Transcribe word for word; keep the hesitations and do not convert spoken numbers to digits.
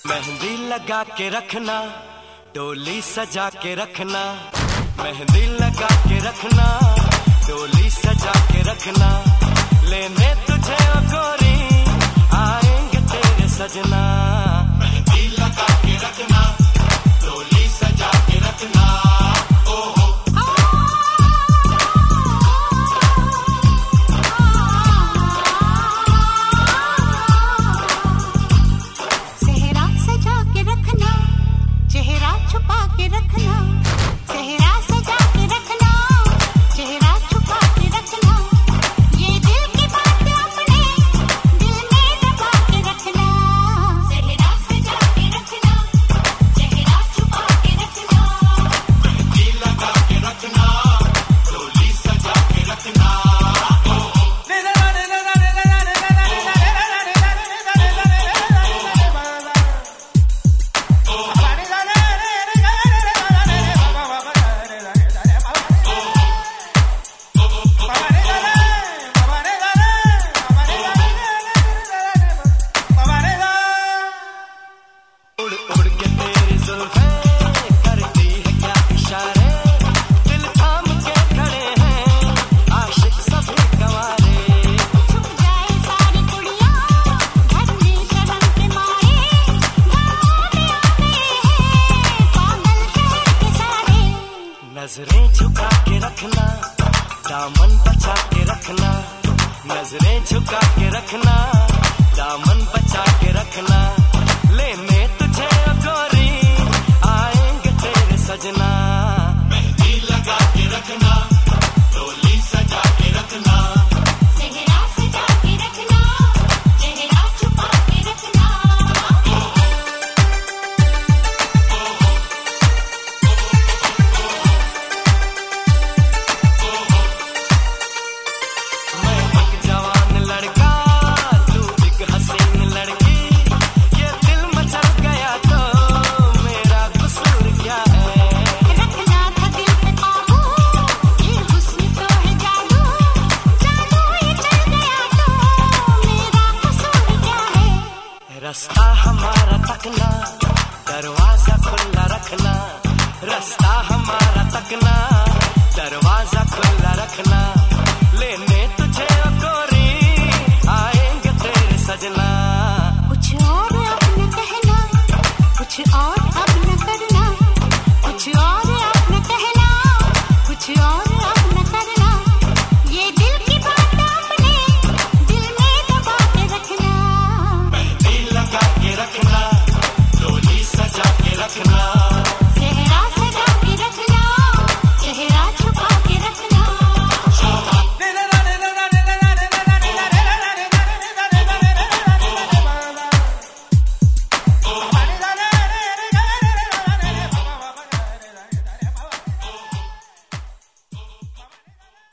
मेहंदी लगा के रखना, डोली सजा के रखना, मेहंदी लगा के रखना, डोली सजा के रखना, लेने तुझे ओ गोरी आएंगे तेरे सजना। मेहंदी लगा के रखना, डोली सजा के रखना, चेहरा छुपा के रखना, चेहरा सजा के रखना, चेहरा छुपा के रखना, ये दिल की बात अपने दिल में दबा के रखना। चेहरा सजा के रखना, चेहरा छुपा के रखना, मेहंदी लगा के रखना, डोली सजा के रखना। नजरें झुका के रखना, दामन बचा के रखना, नजरें झुका के रखना, दामन बचा के रखना, लेने तुझे ओ गोरी आएंगे तेरे सजना। मेहंदी लगा के रखना, डोली सजा के रखना, चेहरा सजा के रखना, चेहरा छुपा के रखना। रास्ता हमारा तकना, दरवाजा खुला रखना, रास्ता हमारा तकना, दरवाजा खुला रखना, लेने तुझे ओ गोरी आएंगे तेरे सजना। कुछ और अब न कहना, कुछ और अब न करना, कुछ और अब न कहना, कुछ और